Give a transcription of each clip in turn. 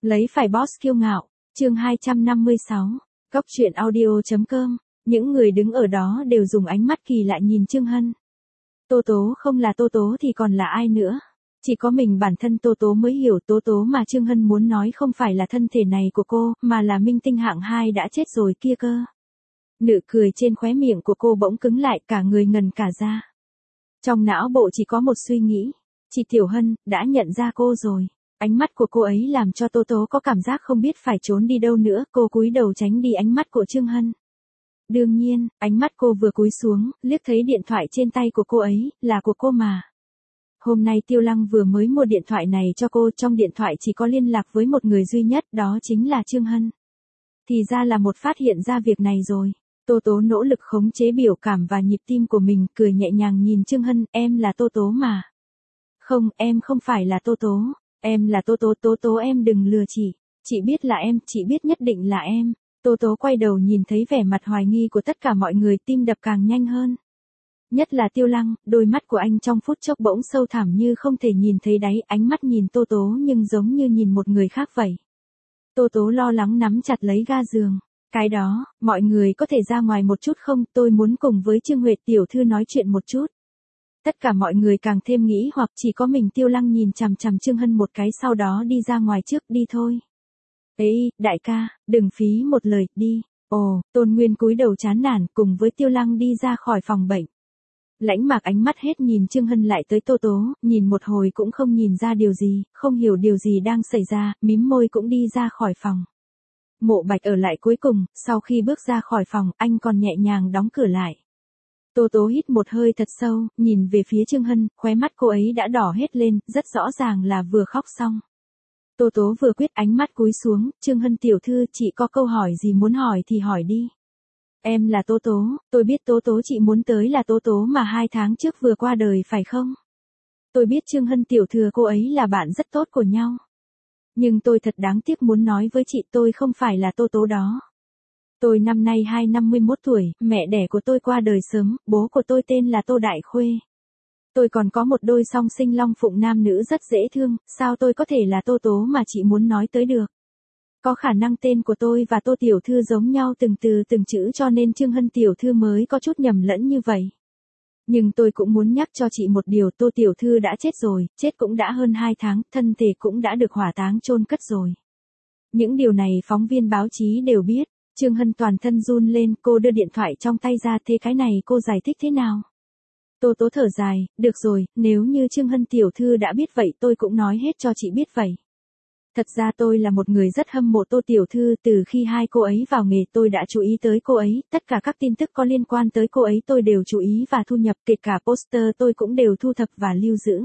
Lấy phải boss kiêu ngạo, chương 256, Cóc truyện audio.com, những người đứng ở đó đều dùng ánh mắt kỳ lạ nhìn Trương Hân. Tô Tố không là Tô Tố thì còn là ai nữa? Chỉ có mình bản thân Tô Tố mới hiểu Tô Tố mà Trương Hân muốn nói không phải là thân thể này của cô, mà là minh tinh hạng 2 đã chết rồi kia cơ. Nụ cười trên khóe miệng của cô bỗng cứng lại, cả người ngần cả ra. Trong não bộ chỉ có một suy nghĩ, chị Tiểu Hân đã nhận ra cô rồi. Ánh mắt của cô ấy làm cho Tô Tố có cảm giác không biết phải trốn đi đâu nữa, cô cúi đầu tránh đi ánh mắt của Trương Hân. Đương nhiên, ánh mắt cô vừa cúi xuống, liếc thấy điện thoại trên tay của cô ấy, là của cô mà. Hôm nay Tiêu Lăng vừa mới mua điện thoại này cho cô, trong điện thoại chỉ có liên lạc với một người duy nhất, đó chính là Trương Hân. Thì ra là một phát hiện ra việc này rồi. Tô Tố nỗ lực khống chế biểu cảm và nhịp tim của mình, cười nhẹ nhàng nhìn Trương Hân, em là Tô Tố mà. Không, em không phải là Tô Tố. Em là Tô Tố, Tố Tố em đừng lừa chị. Chị biết là em, chị biết nhất định là em. Tô Tố quay đầu nhìn thấy vẻ mặt hoài nghi của tất cả mọi người, tim đập càng nhanh hơn. Nhất là Tiêu Lăng, đôi mắt của anh trong phút chốc bỗng sâu thẳm như không thể nhìn thấy đáy, ánh mắt nhìn Tô Tố nhưng giống như nhìn một người khác vậy. Tô Tố lo lắng nắm chặt lấy ga giường. Cái đó, mọi người có thể ra ngoài một chút không, tôi muốn cùng với Trương Huệ tiểu thư nói chuyện một chút. Tất cả mọi người càng thêm nghĩ hoặc chỉ có mình Tiêu Lăng nhìn chằm chằm Trương Hân một cái, sau đó đi ra ngoài trước, đi thôi. Ê, đại ca, đừng phí một lời, đi. Ồ, Tôn Nguyên cúi đầu chán nản cùng với Tiêu Lăng đi ra khỏi phòng bệnh. Lãnh Mạc ánh mắt hết nhìn Trương Hân lại tới Tô Tố, nhìn một hồi cũng không nhìn ra điều gì, không hiểu điều gì đang xảy ra, mím môi cũng đi ra khỏi phòng. Mộ Bạch ở lại cuối cùng, sau khi bước ra khỏi phòng, anh còn nhẹ nhàng đóng cửa lại. Tô Tố hít một hơi thật sâu, nhìn về phía Trương Hân, khóe mắt cô ấy đã đỏ hết lên, rất rõ ràng là vừa khóc xong. Tô Tố vừa quyết ánh mắt cúi xuống, Trương Hân tiểu thư, chị có câu hỏi gì muốn hỏi thì hỏi đi. Em là Tô Tố, tôi biết Tô Tố chị muốn tới là Tô Tố mà 2 tháng trước vừa qua đời phải không? Tôi biết Trương Hân tiểu thư cô ấy là bạn rất tốt của nhau. Nhưng tôi thật đáng tiếc muốn nói với chị, tôi không phải là Tô Tố đó. Tôi năm nay 51 tuổi, mẹ đẻ của tôi qua đời sớm, bố của tôi tên là Tô Đại Khuê. Tôi còn có một đôi song sinh long phụng nam nữ rất dễ thương, sao tôi có thể là Tô Tố mà chị muốn nói tới được? Có khả năng tên của tôi và Tô tiểu thư giống nhau từng từ từng chữ cho nên Trương Hân tiểu thư mới có chút nhầm lẫn như vậy. Nhưng tôi cũng muốn nhắc cho chị một điều, Tô tiểu thư đã chết rồi, chết cũng đã hơn 2 tháng, thân thể cũng đã được hỏa táng chôn cất rồi. Những điều này phóng viên báo chí đều biết. Trương Hân toàn thân run lên, cô đưa điện thoại trong tay ra, thế cái này cô giải thích thế nào? Tô Tố thở dài, được rồi, nếu như Trương Hân tiểu thư đã biết vậy tôi cũng nói hết cho chị biết vậy. Thật ra tôi là một người rất hâm mộ Tô tiểu thư, từ khi hai cô ấy vào nghề tôi đã chú ý tới cô ấy, tất cả các tin tức có liên quan tới cô ấy tôi đều chú ý và thu nhập, kể cả poster tôi cũng đều thu thập và lưu giữ.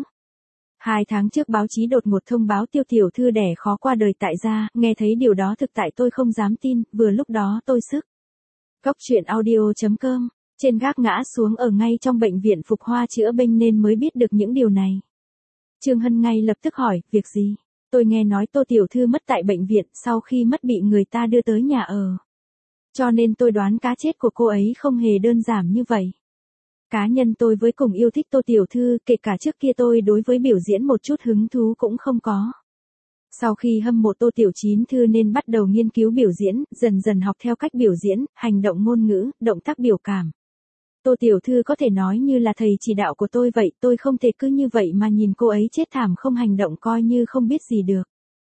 2 tháng trước báo chí đột ngột thông báo Tiêu tiểu thư đẻ khó qua đời tại gia, nghe thấy điều đó thực tại tôi không dám tin, vừa lúc đó tôi sức. Cóc truyện audio.com, trên gác ngã xuống ở ngay trong bệnh viện Phục Hoa chữa bệnh nên mới biết được những điều này. Trương Hân ngay lập tức hỏi, việc gì? Tôi nghe nói Tô tiểu thư mất tại bệnh viện, sau khi mất bị người ta đưa tới nhà ở. Cho nên tôi đoán cái chết của cô ấy không hề đơn giản như vậy. Cá nhân tôi với cùng yêu thích Tô tiểu thư, kể cả trước kia tôi đối với biểu diễn một chút hứng thú cũng không có. Sau khi hâm mộ Tô tiểu chín thư nên bắt đầu nghiên cứu biểu diễn, dần dần học theo cách biểu diễn, hành động ngôn ngữ, động tác biểu cảm. Tô tiểu thư có thể nói như là thầy chỉ đạo của tôi vậy, tôi không thể cứ như vậy mà nhìn cô ấy chết thảm không hành động coi như không biết gì được.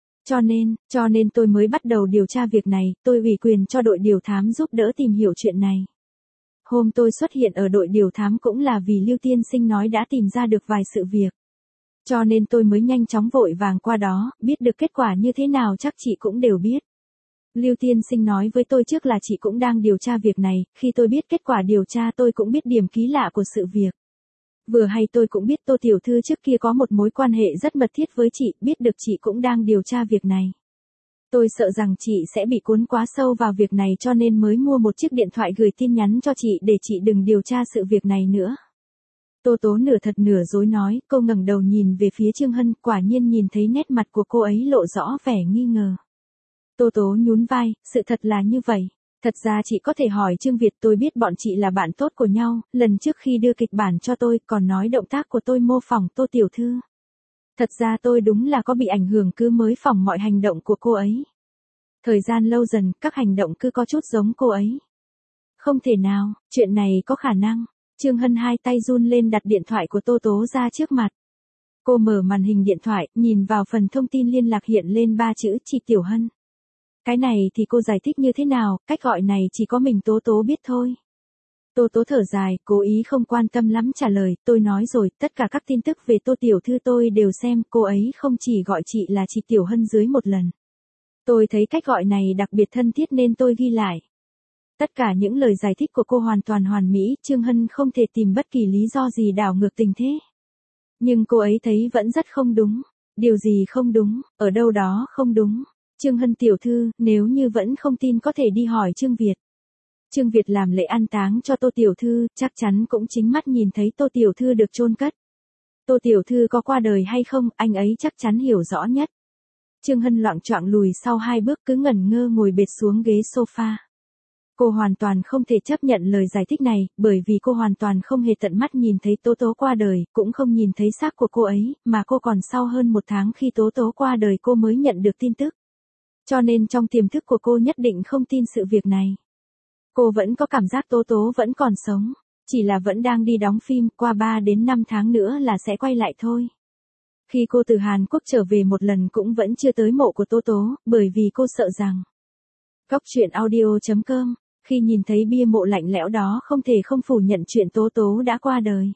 Cho nên tôi mới bắt đầu điều tra việc này, tôi ủy quyền cho đội điều thám giúp đỡ tìm hiểu chuyện này. Hôm tôi xuất hiện ở đội điều thám cũng là vì Lưu tiên sinh nói đã tìm ra được vài sự việc. Cho nên tôi mới nhanh chóng vội vàng qua đó, biết được kết quả như thế nào chắc chị cũng đều biết. Lưu tiên sinh nói với tôi trước là chị cũng đang điều tra việc này, khi tôi biết kết quả điều tra tôi cũng biết điểm kỳ lạ của sự việc. Vừa hay tôi cũng biết Tô tiểu thư trước kia có một mối quan hệ rất mật thiết với chị, biết được chị cũng đang điều tra việc này. Tôi sợ rằng chị sẽ bị cuốn quá sâu vào việc này cho nên mới mua một chiếc điện thoại gửi tin nhắn cho chị để chị đừng điều tra sự việc này nữa. Tô Tố nửa thật nửa dối nói, cô ngẩng đầu nhìn về phía Trương Hân, quả nhiên nhìn thấy nét mặt của cô ấy lộ rõ vẻ nghi ngờ. Tô Tố nhún vai, sự thật là như vậy. Thật ra chị có thể hỏi Trương Việt, tôi biết bọn chị là bạn tốt của nhau, lần trước khi đưa kịch bản cho tôi còn nói động tác của tôi mô phỏng Tô tiểu thư. Thật ra tôi đúng là có bị ảnh hưởng cứ mới phỏng mọi hành động của cô ấy. Thời gian lâu dần, các hành động cứ có chút giống cô ấy. Không thể nào, chuyện này có khả năng. Trương Hân hai tay run lên đặt điện thoại của Tô Tố ra trước mặt. Cô mở màn hình điện thoại, nhìn vào phần thông tin liên lạc hiện lên 3 chữ chị Tiểu Hân. Cái này thì cô giải thích như thế nào, cách gọi này chỉ có mình Tố Tố biết thôi. Tô Tố thở dài, cố ý không quan tâm lắm trả lời, tôi nói rồi, tất cả các tin tức về Tô Tiểu Thư tôi đều xem, cô ấy không chỉ gọi chị là chị Tiểu Hân dưới một lần. Tôi thấy cách gọi này đặc biệt thân thiết nên tôi ghi lại. Tất cả những lời giải thích của cô hoàn toàn hoàn mỹ, Trương Hân không thể tìm bất kỳ lý do gì đảo ngược tình thế. Nhưng cô ấy thấy vẫn rất không đúng. Điều gì không đúng, ở đâu đó không đúng. Trương Hân tiểu thư, nếu như vẫn không tin có thể đi hỏi Trương Việt. Trương Việt làm lễ an táng cho Tô Tiểu Thư, chắc chắn cũng chính mắt nhìn thấy Tô Tiểu Thư được chôn cất. Tô Tiểu Thư có qua đời hay không, anh ấy chắc chắn hiểu rõ nhất. Trương Hân loạng choạng lùi sau 2 bước cứ ngẩn ngơ ngồi bệt xuống ghế sofa. Cô hoàn toàn không thể chấp nhận lời giải thích này, bởi vì cô hoàn toàn không hề tận mắt nhìn thấy Tố Tố qua đời, cũng không nhìn thấy xác của cô ấy, mà cô còn sau hơn 1 tháng khi Tố Tố qua đời cô mới nhận được tin tức. Cho nên trong tiềm thức của cô nhất định không tin sự việc này. Cô vẫn có cảm giác Tố Tố vẫn còn sống, chỉ là vẫn đang đi đóng phim, qua 3 đến 5 tháng nữa là sẽ quay lại thôi. Khi cô từ Hàn Quốc trở về một lần cũng vẫn chưa tới mộ của Tố Tố, bởi vì cô sợ rằng. Góc truyện audio.com, khi nhìn thấy bia mộ lạnh lẽo đó không thể không phủ nhận chuyện Tố Tố đã qua đời.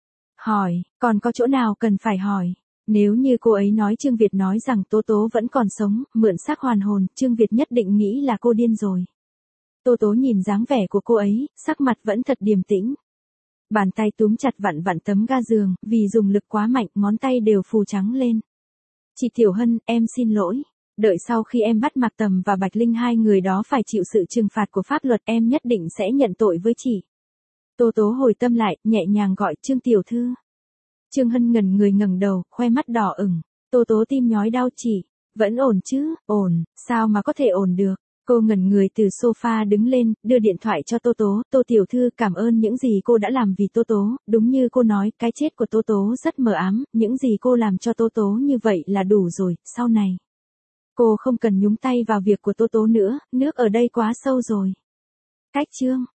Hỏi, còn có chỗ nào cần phải hỏi? Nếu như cô ấy nói Trương Việt nói rằng Tố Tố vẫn còn sống, mượn xác hoàn hồn, Trương Việt nhất định nghĩ là cô điên rồi. Tô Tố nhìn dáng vẻ của cô ấy, sắc mặt vẫn thật điềm tĩnh. Bàn tay túm chặt vặn vặn tấm ga giường, vì dùng lực quá mạnh, ngón tay đều phù trắng lên. Chị Tiểu Hân, em xin lỗi. Đợi sau khi em bắt Mạc Tầm và Bạch Linh hai người đó phải chịu sự trừng phạt của pháp luật em nhất định sẽ nhận tội với chị. Tô Tố hồi tâm lại, nhẹ nhàng gọi Trương Tiểu Thư. Trương Hân ngẩn người ngẩng đầu, khoe mắt đỏ ửng. Tô Tố tim nhói đau chị. Vẫn ổn chứ, ổn, sao mà có thể ổn được. Cô ngẩn người từ sofa đứng lên, đưa điện thoại cho Tô Tố. Tô Tiểu Thư cảm ơn những gì cô đã làm vì Tô Tố, đúng như cô nói, cái chết của Tô Tố rất mờ ám, những gì cô làm cho Tô Tố như vậy là đủ rồi, sau này. Cô không cần nhúng tay vào việc của Tô Tố nữa, nước ở đây quá sâu rồi. Cách chương.